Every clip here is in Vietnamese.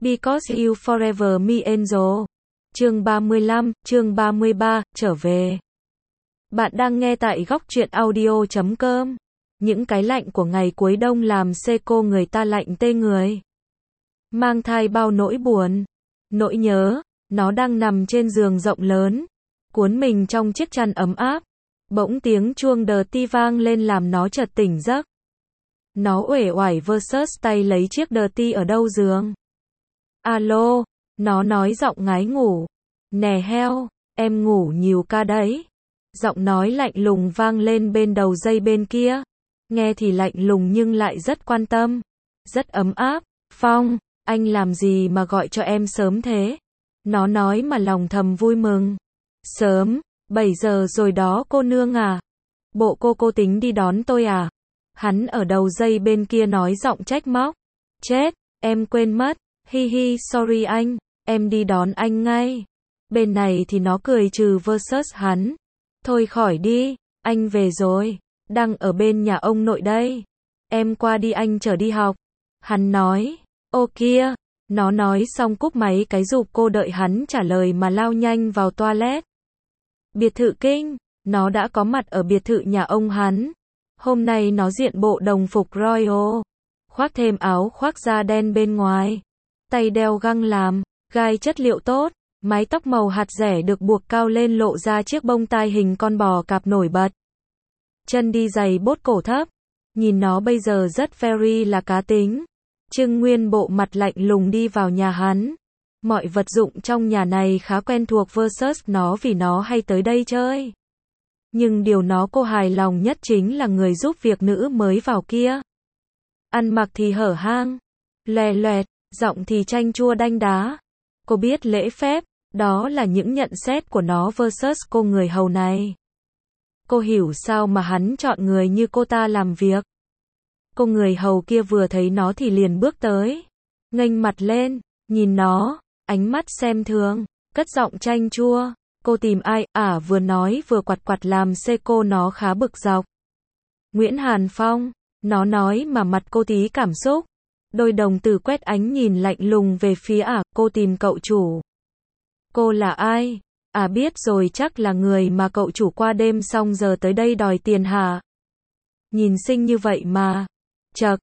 Because You Forever Me Angel. Chương 35, chương 33, trở về. Bạn đang nghe tại góc truyện audio.com. Những cái lạnh của ngày cuối đông làm Seiko người ta lạnh tê người. Mang thai bao nỗi buồn, nỗi nhớ, nó đang nằm trên giường rộng lớn, cuốn mình trong chiếc chăn ấm áp. Bỗng tiếng chuông Dirty vang lên làm nó chợt tỉnh giấc. Nó uể oải versus tay lấy chiếc Dirty ở đầu giường. Alo, nó nói giọng ngái ngủ. Nè heo, em ngủ nhiều ca đấy. Giọng nói lạnh lùng vang lên bên đầu dây bên kia. Nghe thì lạnh lùng nhưng lại rất quan tâm, rất ấm áp. Phong, anh làm gì mà gọi cho em sớm thế? Nó nói mà lòng thầm vui mừng. Sớm, 7 giờ rồi đó cô nương à. Bộ cô tính đi đón tôi à? Hắn ở đầu dây bên kia nói giọng trách móc. Chết, em quên mất. Hi hi, sorry anh, em đi đón anh ngay. Bên này thì nó cười trừ versus hắn. Thôi khỏi đi, anh về rồi, đang ở bên nhà ông nội đây. Em qua đi anh chở đi học. Hắn nói, ô kia, nó nói xong cúp máy cái giục cô đợi hắn trả lời mà lao nhanh vào toilet. Biệt thự kinh, nó đã có mặt ở biệt thự nhà ông hắn. Hôm nay nó diện bộ đồng phục Royal, khoác thêm áo khoác da đen bên ngoài. Tay đeo găng làm, gai chất liệu tốt, mái tóc màu hạt rẻ được buộc cao lên lộ ra chiếc bông tai hình con bò cạp nổi bật. Chân đi giày bốt cổ thấp, nhìn nó bây giờ rất very là cá tính. Trưng Nguyên bộ mặt lạnh lùng đi vào nhà hắn. Mọi vật dụng trong nhà này khá quen thuộc versus nó vì nó hay tới đây chơi. Nhưng điều cô hài lòng nhất chính là người giúp việc nữ mới vào kia. Ăn mặc thì hở hang, lòe loẹt, giọng thì chanh chua đanh đá. Cô biết lễ phép, đó là những nhận xét của nó versus cô người hầu này. Cô hiểu sao mà hắn chọn người như cô ta làm việc. Cô người hầu kia vừa thấy nó thì liền bước tới, nghênh mặt lên, nhìn nó, ánh mắt xem thường, cất giọng chanh chua. Cô tìm ai? Vừa nói vừa quặt quặt làm Seiko nó khá bực dọc. Nguyễn Hàn Phong, nó nói mà mặt cô tí cảm xúc. Đôi đồng tử quét ánh nhìn lạnh lùng về phía cô tìm cậu chủ. Cô là ai? Biết rồi, chắc là người mà cậu chủ qua đêm xong giờ tới đây đòi tiền hả? Nhìn xinh như vậy mà. Chậc,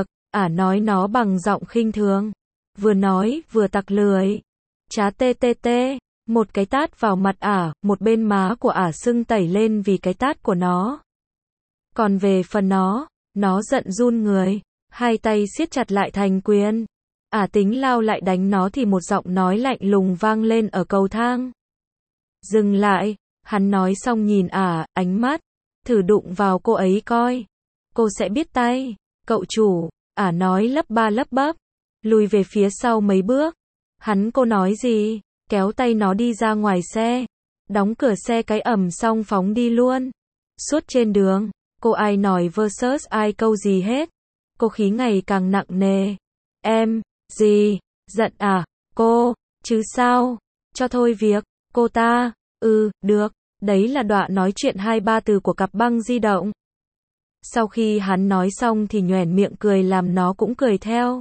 nói nó bằng giọng khinh thường. Vừa nói vừa tặc lưỡi. Chá tê tê tê, một cái tát vào mặt một bên má của sưng tẩy lên vì cái tát của nó. Còn về phần nó giận run người. Hai tay siết chặt lại thành quyền. Tính lao lại đánh nó thì một giọng nói lạnh lùng vang lên ở cầu thang. Dừng lại, hắn nói xong nhìn ánh mắt, thử đụng vào cô ấy coi. Cô sẽ biết tay. Cậu chủ, nói lắp ba lắp bắp, lùi về phía sau mấy bước. Cô nói gì? Kéo tay nó đi ra ngoài xe, đóng cửa xe cái ầm xong phóng đi luôn. Suốt trên đường, cô ai nói versus ai câu gì hết. Cô khí ngày càng nặng nề. Em, gì? Giận cô, chứ sao? Cho thôi việc, cô ta, được. Đấy là đoạn nói chuyện 2-3 từ của cặp băng di động. Sau khi hắn nói xong thì nhoẻn miệng cười làm nó cũng cười theo.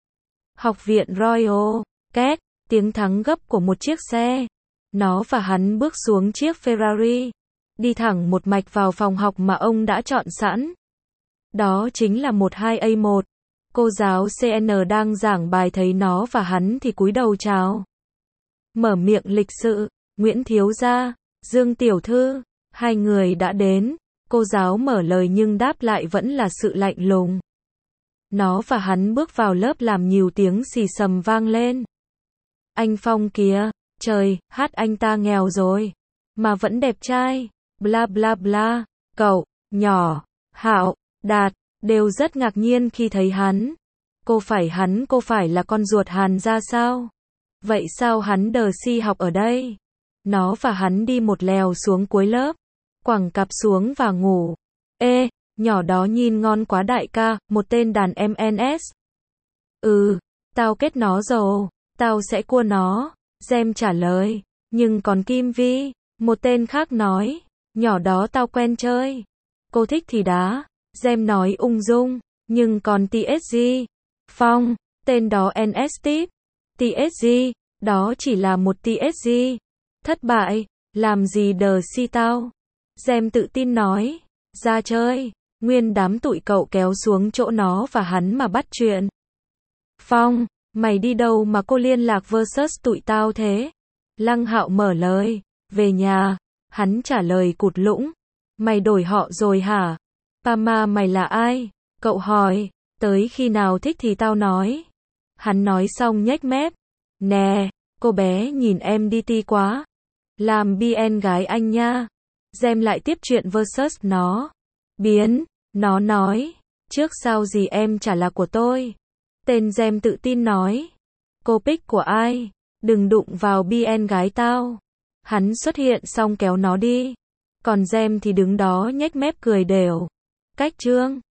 Học viện Royal, két, tiếng thắng gấp của một chiếc xe. Nó và hắn bước xuống chiếc Ferrari, đi thẳng một mạch vào phòng học mà ông đã chọn sẵn. Đó chính là 12A1. Cô giáo CN đang giảng bài thấy nó và hắn thì cúi đầu chào. Mở miệng lịch sự, Nguyễn thiếu gia, Dương tiểu thư, hai người đã đến. Cô giáo mở lời nhưng đáp lại vẫn là sự lạnh lùng. Nó và hắn bước vào lớp làm nhiều tiếng xì xầm vang lên. Anh Phong kìa, trời, anh ta nghèo rồi, mà vẫn đẹp trai, bla bla bla. Cậu, nhỏ, Hạo, Đạt, đều rất ngạc nhiên khi thấy hắn. Cô phải là con ruột Hàn ra sao? Vậy sao hắn đờ si học ở đây? Nó và hắn đi một lèo xuống cuối lớp, quẳng cặp xuống và ngủ. Ê, nhỏ đó nhìn ngon quá đại ca, một tên đàn MNS. Tao kết nó rồi, tao sẽ cua nó. Gem trả lời, nhưng còn Kim Vi, một tên khác nói, nhỏ đó tao quen chơi. Cô thích thì đá. Gem nói ung dung, nhưng còn TSG. Phong, tên đó NS tip. TSG, đó chỉ là một TSG. Thất bại, làm gì đờ si tao. Gem tự tin nói, ra chơi. Nguyên đám tụi cậu kéo xuống chỗ nó và hắn mà bắt chuyện. Phong, mày đi đâu mà cô liên lạc versus tụi tao thế? Lăng Hạo mở lời, về nhà. Hắn trả lời cụt lũng, mày đổi họ rồi hả? Pama mày là ai? Cậu hỏi, tới khi nào thích thì tao nói. Hắn nói xong nhếch mép, nè, cô bé nhìn em đi ti quá. Làm BN gái anh nha. Gem lại tiếp chuyện versus nó. Biến, nó nói, trước sau gì em chả là của tôi. Tên Gem tự tin nói, cô pick của ai? Đừng đụng vào BN gái tao. Hắn xuất hiện xong kéo nó đi. Còn Gem thì đứng đó nhếch mép cười đều. Cách chương